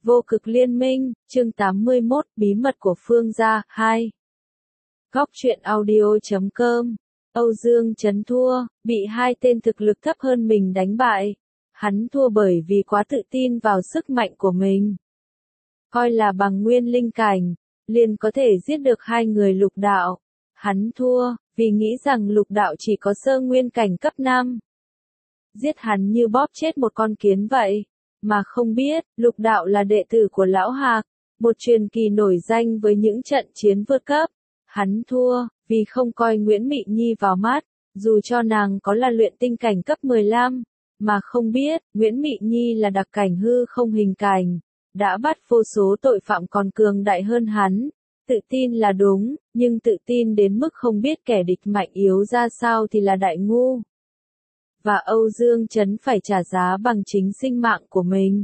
Vô cực liên minh, chương 81, bí mật của Phương gia, 2. Góc truyện audio.com. Âu Dương Chấn thua, bị hai tên thực lực thấp hơn mình đánh bại. Hắn thua bởi vì quá tự tin vào sức mạnh của mình. Coi là bằng nguyên linh cảnh, liền có thể giết được hai người lục đạo. Hắn thua, vì nghĩ rằng lục đạo chỉ có sơ nguyên cảnh cấp 5. Giết hắn như bóp chết một con kiến vậy. Mà không biết, lục đạo là đệ tử của Lão Hạc, một truyền kỳ nổi danh với những trận chiến vượt cấp. Hắn thua, vì không coi Nguyễn Mị Nhi vào mắt, dù cho nàng có là luyện tinh cảnh cấp 15, mà không biết, Nguyễn Mị Nhi là đặc cảnh hư không hình cảnh, đã bắt vô số tội phạm còn cường đại hơn hắn. Tự tin là đúng, nhưng tự tin đến mức không biết kẻ địch mạnh yếu ra sao thì là đại ngu. Và Âu Dương Chấn phải trả giá bằng chính sinh mạng của mình.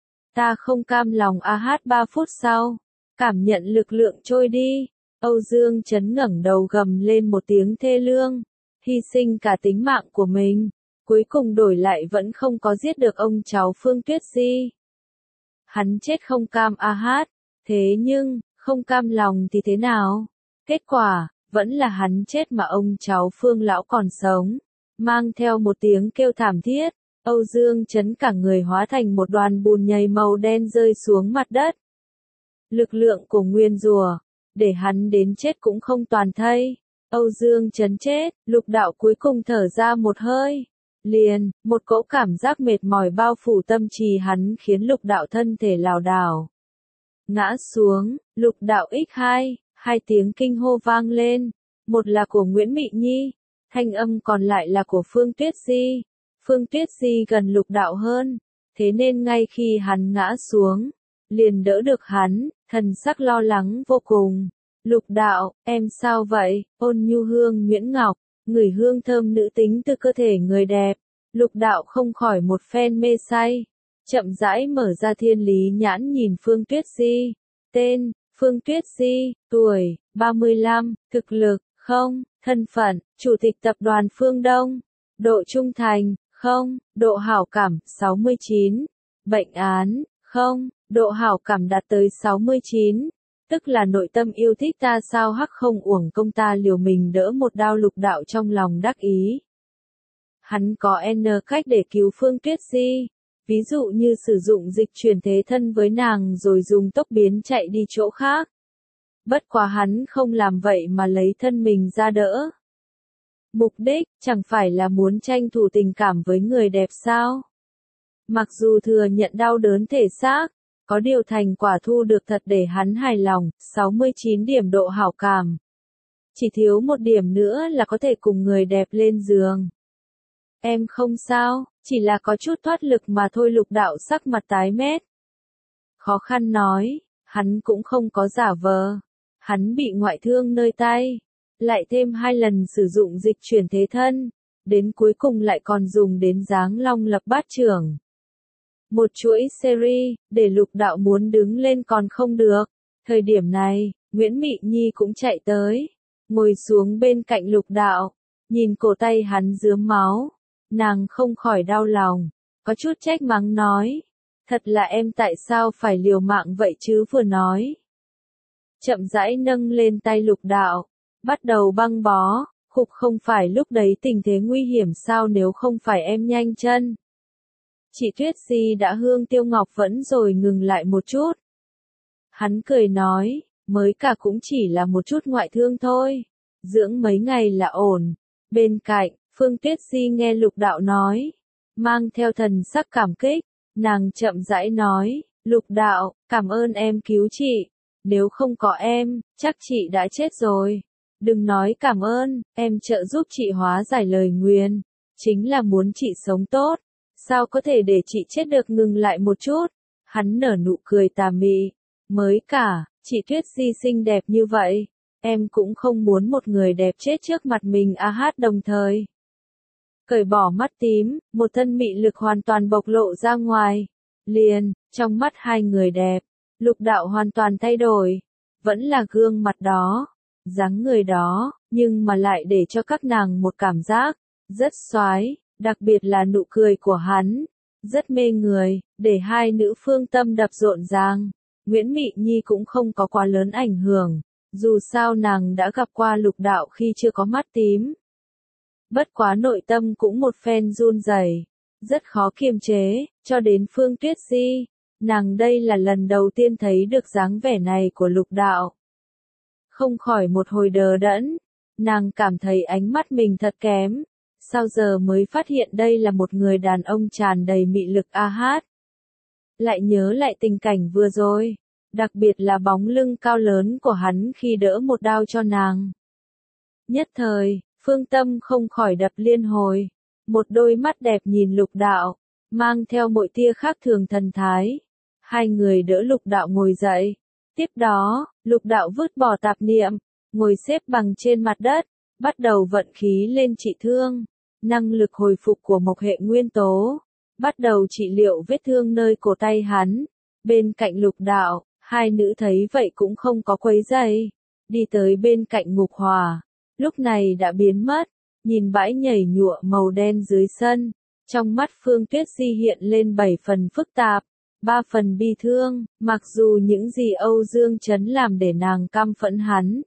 Ta không cam lòng hát 3 phút sau, cảm nhận lực lượng trôi đi. Âu Dương Chấn ngẩng đầu gầm lên một tiếng thê lương, hy sinh cả tính mạng của mình, cuối cùng đổi lại vẫn không có giết được ông cháu Phương Tuyết Di. Hắn chết không cam hát, thế nhưng, không cam lòng thì thế nào? Kết quả, vẫn là hắn chết mà ông cháu Phương lão còn sống. Mang theo một tiếng kêu thảm thiết, Âu Dương Chấn cả người hóa thành một đoàn bùn nhầy màu đen rơi xuống mặt đất. Lực lượng của nguyên rùa, để hắn đến chết cũng không toàn thây. Âu Dương Chấn chết, lục đạo cuối cùng thở ra một hơi. Liền, một cỗ cảm giác mệt mỏi bao phủ tâm trí hắn khiến lục đạo thân thể lảo đảo. Ngã xuống, lục đạo x2, hai tiếng kinh hô vang lên. Một là của Nguyễn Mị Nhi. Thanh âm còn lại là của Phương Tuyết Di. Phương Tuyết Di gần lục đạo hơn, thế nên ngay khi hắn ngã xuống, liền đỡ được hắn, thần sắc lo lắng vô cùng. Lục đạo, em sao vậy? Ôn nhu hương nhuyễn ngọc, ngửi hương thơm nữ tính từ cơ thể người đẹp. Lục đạo không khỏi một phen mê say, chậm rãi mở ra thiên lý nhãn nhìn Phương Tuyết Di. Tên, Phương Tuyết Di, tuổi, 35, thực lực, không, thân phận, chủ tịch tập đoàn Phương Đông, độ trung thành, không, độ hảo cảm, 69, bệnh án, không, độ hảo cảm đạt tới 69, tức là nội tâm yêu thích ta sao hắc không uổng công ta liều mình đỡ một đao. Lục đạo trong lòng đắc ý. Hắn có N cách để cứu Phương Tuyết Di, ví dụ như sử dụng dịch chuyển thế thân với nàng rồi dùng tốc biến chạy đi chỗ khác. Bất quá hắn không làm vậy mà lấy thân mình ra đỡ. Mục đích, chẳng phải là muốn tranh thủ tình cảm với người đẹp sao? Mặc dù thừa nhận đau đớn thể xác, có điều thành quả thu được thật để hắn hài lòng, 69 điểm độ hảo cảm. Chỉ thiếu một điểm nữa là có thể cùng người đẹp lên giường. Em không sao, chỉ là có chút thoát lực mà thôi. Lục đạo sắc mặt tái mét. Khó khăn nói, hắn cũng không có giả vờ. Hắn bị ngoại thương nơi tay, lại thêm 2 lần sử dụng dịch chuyển thế thân, đến cuối cùng lại còn dùng đến Giáng Long Lập Bát Chưởng. Một chuỗi series, để lục đạo muốn đứng lên còn không được. Thời điểm này, Nguyễn Mị Nhi cũng chạy tới, ngồi xuống bên cạnh lục đạo, nhìn cổ tay hắn rướm máu, nàng không khỏi đau lòng, có chút trách mắng nói, thật là em tại sao phải liều mạng vậy chứ. Vừa nói, chậm rãi nâng lên tay lục đạo, bắt đầu băng bó. Khục, không phải lúc đấy tình thế nguy hiểm sao? Nếu không phải em nhanh chân. Chị Tuyết Di đã hương tiêu ngọc vẫn rồi ngừng lại một chút. Hắn cười nói, mới cả cũng chỉ là một chút ngoại thương thôi, dưỡng mấy ngày là ổn. Bên cạnh, Phương Tuyết Di nghe lục đạo nói, mang theo thần sắc cảm kích, nàng chậm rãi nói, lục đạo, cảm ơn em cứu chị. Nếu không có em, chắc chị đã chết rồi. Đừng nói cảm ơn, em trợ giúp chị hóa giải lời nguyền, chính là muốn chị sống tốt. Sao có thể để chị chết được? Ngừng lại một chút. Hắn nở nụ cười tà mị. Mới cả, chị Tuyết Di xinh đẹp như vậy, em cũng không muốn một người đẹp chết trước mặt mình. Đồng thời cởi bỏ mắt tím, một thân mị lực hoàn toàn bộc lộ ra ngoài. Liền, trong mắt hai người đẹp, lục đạo hoàn toàn thay đổi. Vẫn là gương mặt đó, dáng người đó, nhưng mà lại để cho các nàng một cảm giác rất xoái, đặc biệt là nụ cười của hắn. rất mê người, để hai nữ phương tâm đập rộn ràng. Nguyễn Mị Nhi cũng không có quá lớn ảnh hưởng, dù sao nàng đã gặp qua Lục Đạo khi chưa có mắt tím. Bất quá nội tâm cũng một phen run rẩy, rất khó kiềm chế, cho đến Phương Tuyết Di, nàng đây là lần đầu tiên thấy được dáng vẻ này của Lục Đạo. Không khỏi một hồi đờ đẫn, nàng cảm thấy ánh mắt mình thật kém, sao giờ mới phát hiện đây là một người đàn ông tràn đầy mị lực a hát. Lại nhớ lại tình cảnh vừa rồi, đặc biệt là bóng lưng cao lớn của hắn khi đỡ một đao cho nàng. Nhất thời, phương tâm không khỏi đập liên hồi, một đôi mắt đẹp nhìn Lục Đạo, mang theo mỗi tia khác thường thần thái. Hai người đỡ Lục Đạo ngồi dậy. Tiếp đó, Lục Đạo vứt bỏ tạp niệm, ngồi xếp bằng trên mặt đất, bắt đầu vận khí lên trị thương, năng lực hồi phục của mộc hệ nguyên tố, bắt đầu trị liệu vết thương nơi cổ tay hắn. Bên cạnh Lục Đạo, hai nữ thấy vậy cũng không có quấy rầy, đi tới bên cạnh Ngục Hòa, lúc này đã biến mất, nhìn bãi nhảy nhụa màu đen dưới sân, trong mắt Phương Tuyết Di hiện lên 7 phần phức tạp, 3 phần bi thương, mặc dù những gì Âu Dương Chấn làm để nàng căm phẫn hắn.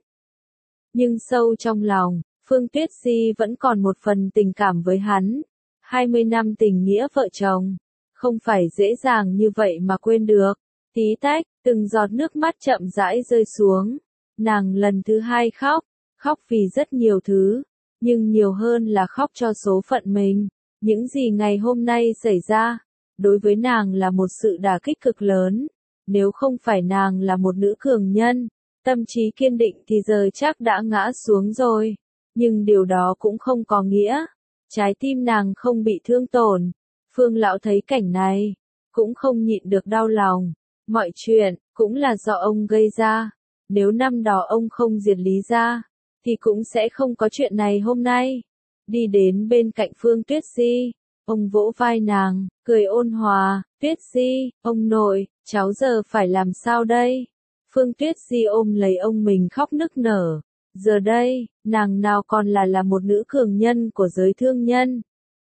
Nhưng sâu trong lòng, Phương Tuyết Di vẫn còn một phần tình cảm với hắn. 20 năm tình nghĩa vợ chồng, không phải dễ dàng như vậy mà quên được. Tí tách, từng giọt nước mắt chậm rãi rơi xuống. Nàng lần thứ hai khóc, khóc vì rất nhiều thứ, nhưng nhiều hơn là khóc cho số phận mình. Những gì ngày hôm nay xảy ra, đối với nàng là một sự đả kích cực lớn. Nếu không phải nàng là một nữ cường nhân, tâm trí kiên định thì giờ chắc đã ngã xuống rồi. Nhưng điều đó cũng không có nghĩa trái tim nàng không bị thương tổn. Phương lão thấy cảnh này, cũng không nhịn được đau lòng. Mọi chuyện, cũng là do ông gây ra. Nếu năm đó ông không diệt Lý gia, thì cũng sẽ không có chuyện này hôm nay. Đi đến bên cạnh Phương Tuyết Di, ông vỗ vai nàng, cười ôn hòa, Tuyết Di, ông nội, cháu giờ phải làm sao đây? Phương Tuyết Di ôm lấy ông mình khóc nức nở. Giờ đây, nàng nào còn là một nữ cường nhân của giới thương nhân.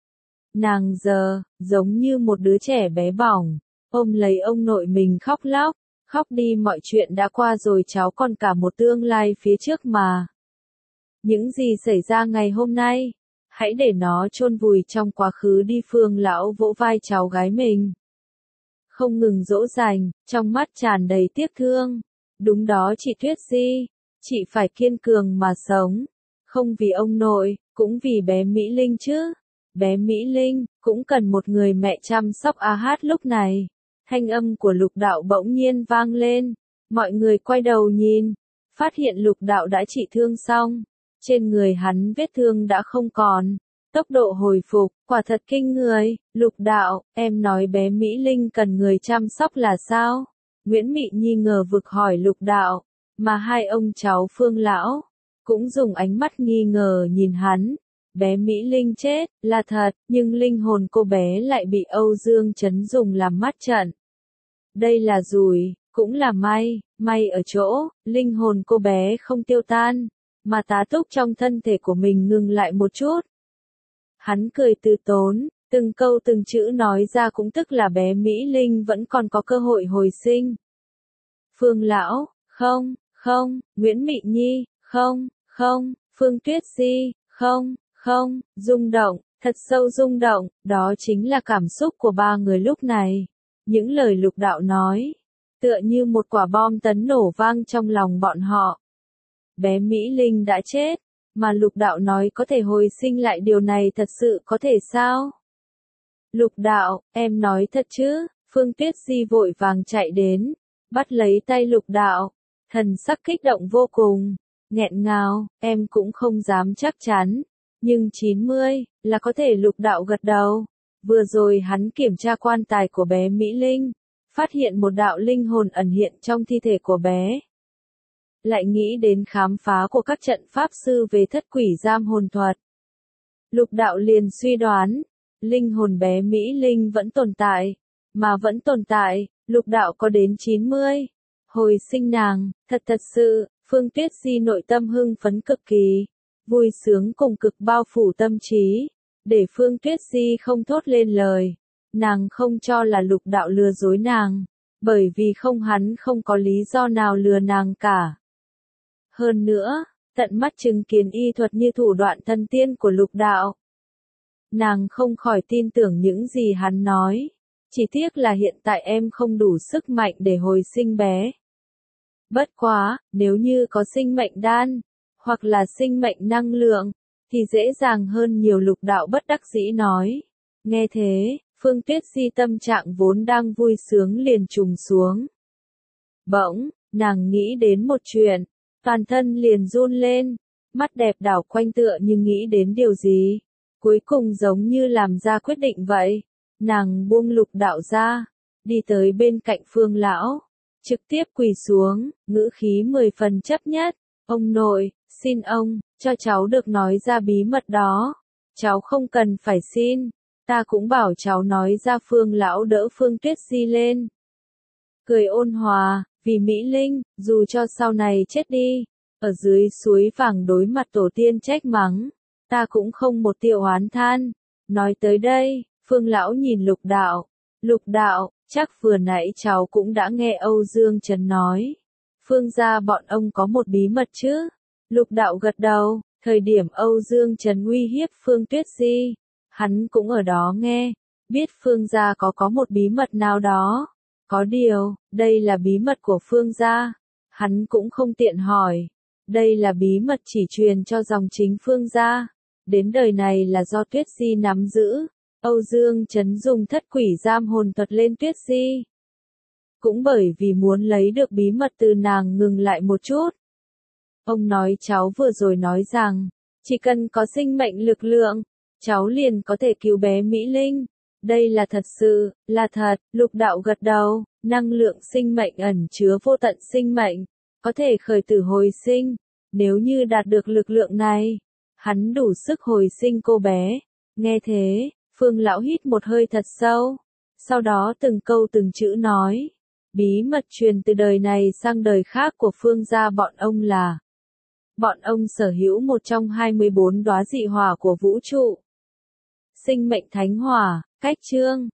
Nàng giờ, giống như một đứa trẻ bé bỏng, ôm lấy ông nội mình khóc lóc, khóc đi mọi chuyện đã qua rồi cháu còn cả một tương lai phía trước mà. Những gì xảy ra ngày hôm nay, hãy để nó chôn vùi trong quá khứ đi. Phương lão vỗ vai cháu gái mình, không ngừng dỗ dành, trong mắt tràn đầy tiếc thương. Đúng đó chị Tuyết Di, chị phải kiên cường mà sống, không vì ông nội, cũng vì bé Mỹ Linh chứ. Bé Mỹ Linh, cũng cần một người mẹ chăm sóc a hát. Lúc này, thanh âm của Lục Đạo bỗng nhiên vang lên, mọi người quay đầu nhìn, phát hiện Lục Đạo đã trị thương xong, trên người hắn vết thương đã không còn, tốc độ hồi phục, quả thật kinh người. Lục Đạo, em nói bé Mỹ Linh cần người chăm sóc là sao? Nguyễn Mị Nhi ngờ vực hỏi Lục Đạo, mà hai ông cháu Phương lão cũng dùng ánh mắt nghi ngờ nhìn hắn. Bé Mỹ Linh chết, là thật, nhưng linh hồn cô bé lại bị Âu Dương Chấn dùng làm mắt trận. Đây là rủi, cũng là may, may ở chỗ, linh hồn cô bé không tiêu tan, mà tá túc trong thân thể của mình ngừng lại một chút. Hắn cười từ tốn, từng câu từng chữ nói ra cũng tức là bé Mỹ Linh vẫn còn có cơ hội hồi sinh. Phương lão, không, không, Nguyễn Mị Nhi, không, không, Phương Tuyết Di, không, không, rung động, thật sâu rung động, đó chính là cảm xúc của ba người lúc này. Những lời Lục Đạo nói, tựa như một quả bom tấn nổ vang trong lòng bọn họ. Bé Mỹ Linh đã chết, mà Lục Đạo nói có thể hồi sinh lại, điều này thật sự có thể sao? Lục Đạo, em nói thật chứ? Phương Tuyết Di vội vàng chạy đến, bắt lấy tay Lục Đạo, thần sắc kích động vô cùng, nghẹn ngào, em cũng không dám chắc chắn, nhưng 90 là có thể. Lục Đạo gật đầu. Vừa rồi hắn kiểm tra quan tài của bé Mỹ Linh, phát hiện một đạo linh hồn ẩn hiện trong thi thể của bé. Lại nghĩ đến khám phá của các trận pháp sư về thất quỷ giam hồn thuật. Lục Đạo liền suy đoán, linh hồn bé Mỹ Linh vẫn tồn tại, mà vẫn tồn tại, Lục Đạo có đến 90. Hồi sinh nàng, thật sự, Phương Tuyết Di nội tâm hưng phấn cực kỳ, vui sướng cùng cực bao phủ tâm trí, để Phương Tuyết Di không thốt lên lời. Nàng không cho là Lục Đạo lừa dối nàng, bởi vì hắn không có lý do nào lừa nàng cả. Hơn nữa, tận mắt chứng kiến y thuật như thủ đoạn thần tiên của Lục Đạo. Nàng không khỏi tin tưởng những gì hắn nói. Chỉ tiếc là hiện tại em không đủ sức mạnh để hồi sinh bé. Bất quá, nếu như có sinh mệnh đan, hoặc là sinh mệnh năng lượng, thì dễ dàng hơn nhiều. Lục Đạo bất đắc dĩ nói. Nghe thế, Phương Tuyết Di tâm trạng vốn đang vui sướng liền trùng xuống. Bỗng, nàng nghĩ đến một chuyện, toàn thân liền run lên, mắt đẹp đảo quanh tựa như nghĩ đến điều gì. Cuối cùng giống như làm ra quyết định vậy, nàng buông Lục Đạo ra, đi tới bên cạnh Phương lão, trực tiếp quỳ xuống, ngữ khí 10 phần chấp nhất. Ông nội, xin ông, cho cháu được nói ra bí mật đó. Cháu không cần phải xin, ta cũng bảo cháu nói ra. Phương lão đỡ Phương Tuyết Di lên. Cười ôn hòa, vì Mỹ Linh, dù cho sau này chết đi, ở dưới suối vàng đối mặt tổ tiên trách mắng, ta cũng không một tia oán than. Nói tới đây, Phương lão nhìn Lục Đạo. Lục Đạo, chắc vừa nãy cháu cũng đã nghe Âu Dương Trấn nói. Phương gia bọn ông có một bí mật chứ? Lục Đạo gật đầu, thời điểm Âu Dương Trấn uy hiếp Phương Tuyết Di, hắn cũng ở đó nghe, biết Phương gia có một bí mật nào đó. Có điều, đây là bí mật của Phương gia, hắn cũng không tiện hỏi. Đây là bí mật chỉ truyền cho dòng chính Phương gia, đến đời này là do Tuyết Di nắm giữ. Âu Dương Trấn dùng thất quỷ giam hồn thuật lên Tuyết Di. Cũng bởi vì muốn lấy được bí mật từ nàng ngừng lại một chút. Ông nói cháu vừa rồi nói rằng, chỉ cần có sinh mệnh lực lượng, cháu liền có thể cứu bé Mỹ Linh. Đây là thật sự, là thật. Lục Đạo gật đầu, năng lượng sinh mệnh ẩn chứa vô tận sinh mệnh, có thể khởi tử hồi sinh. Nếu như đạt được lực lượng này, hắn đủ sức hồi sinh cô bé. Nghe thế, Phương lão hít một hơi thật sâu, sau đó từng câu từng chữ nói. Bí mật truyền từ đời này sang đời khác của Phương gia bọn ông là, bọn ông sở hữu một trong 24 đóa dị hỏa của vũ trụ. Sinh mệnh thánh hỏa, cách chương.